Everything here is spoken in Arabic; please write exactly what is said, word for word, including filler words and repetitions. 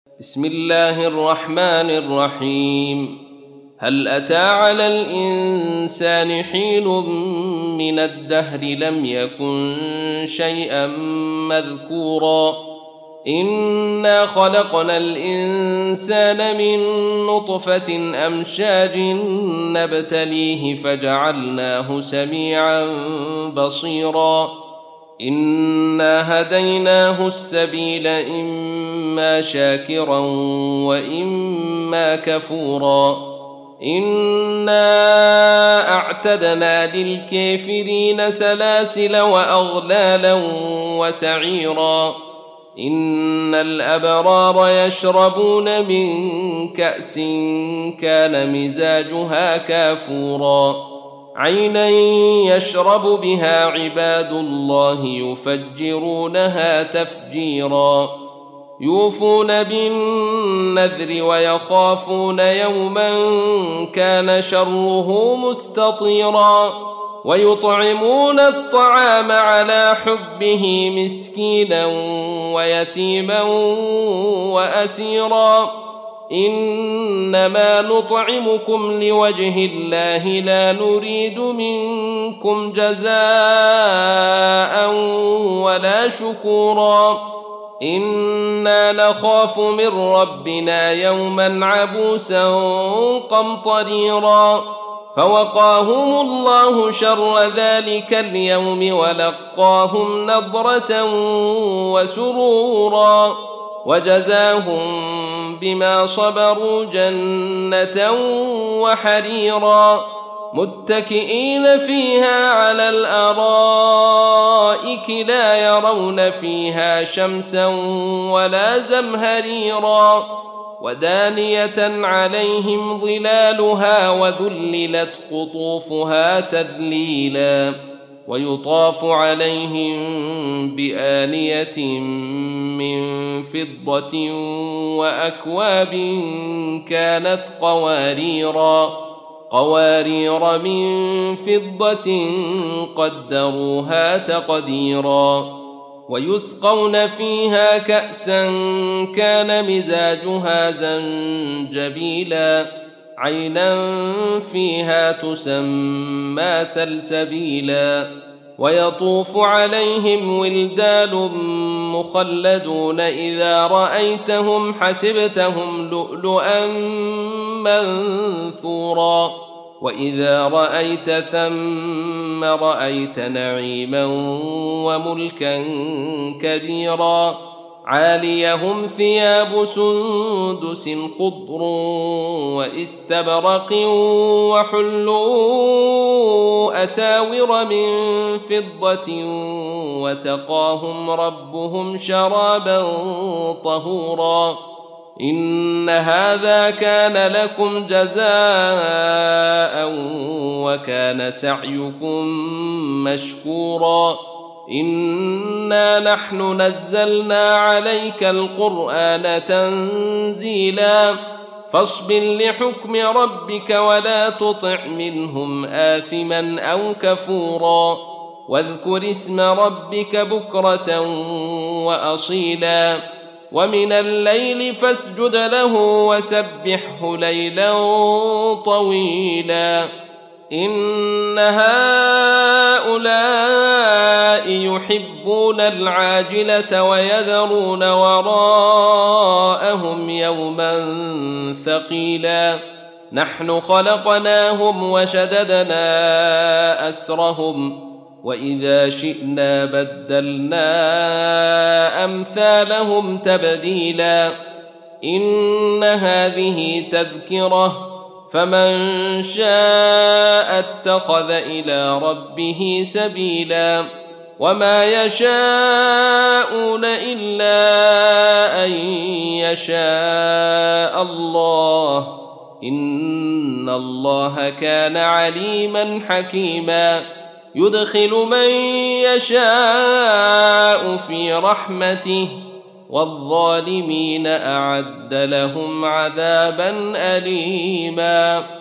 بسم الله الرحمن الرحيم. هل أتى على الإنسان حين من الدهر لم يكن شيئا مذكورا إنا خلقنا الإنسان من نطفة أمشاج نبتليه فجعلناه سميعا بصيرا إنا هديناه السبيل إما شاكرا وإما كفورا إنا أعتدنا للكافرين سلاسل وأغلالا وسعيرا إن الأبرار يشربون من كأس كان مزاجها كافورا عينا يشرب بها عباد الله يفجرونها تفجيرا يوفون بالنذر ويخافون يوما كان شره مستطيرا ويطعمون الطعام على حبه مسكينا ويتيما وأسيرا إنما نطعمكم لوجه الله لا نريد منكم جزاء ولا شكورا إنا نخاف من ربنا يوما عبوسا قمطريرا فوقاهم الله شر ذلك اليوم ولقاهم نضرة وسرورا وجزاهم بما صبروا جنة وحريرا متكئين فيها على الأرائك لا يرون فيها شمسا ولا زمهريرا ودانية عليهم ظلالها وذللت قطوفها تذليلا ويطاف عليهم بآنية من فضة وأكواب كانت قواريرا قوارير من فضة قدروها تقديرا ويسقون فيها كأسا كان مزاجها زنجبيلا عينا فيها تسمى سلسبيلا ويطوف عليهم ولدان مخلدون إذا رأيتهم حسبتهم لؤلؤا منثورا وإذا رأيت ثم رأيت نعيما وملكا كبيرا عاليهم ثياب سندس خضر واستبرق وحلوا أساور من فضة وسقاهم ربهم شرابا طهورا إن هذا كان لكم جزاء وكان سعيكم مشكورا إنا نحن نزلنا عليك القرآن تنزيلا فاصبر لحكم ربك ولا تطع منهم آثما أو كفورا واذكر اسم ربك بكرة وأصيلا ومن الليل فاسجد له وسبحه ليلا طويلا إن هؤلاء يحبون العاجلة ويذرون وراءهم يوما ثقيلا نحن خلقناهم وشددنا أسرهم وإذا شئنا بدلنا أمثالهم تبديلا إن هذه تذكرة فمن شاء اتخذ إلى ربه سبيلا وما يشاءون إلا أن يشاء الله إن الله كان عليما حكيما يدخل من يشاء في رحمته والظالمين أعد لهم عذابا أليما.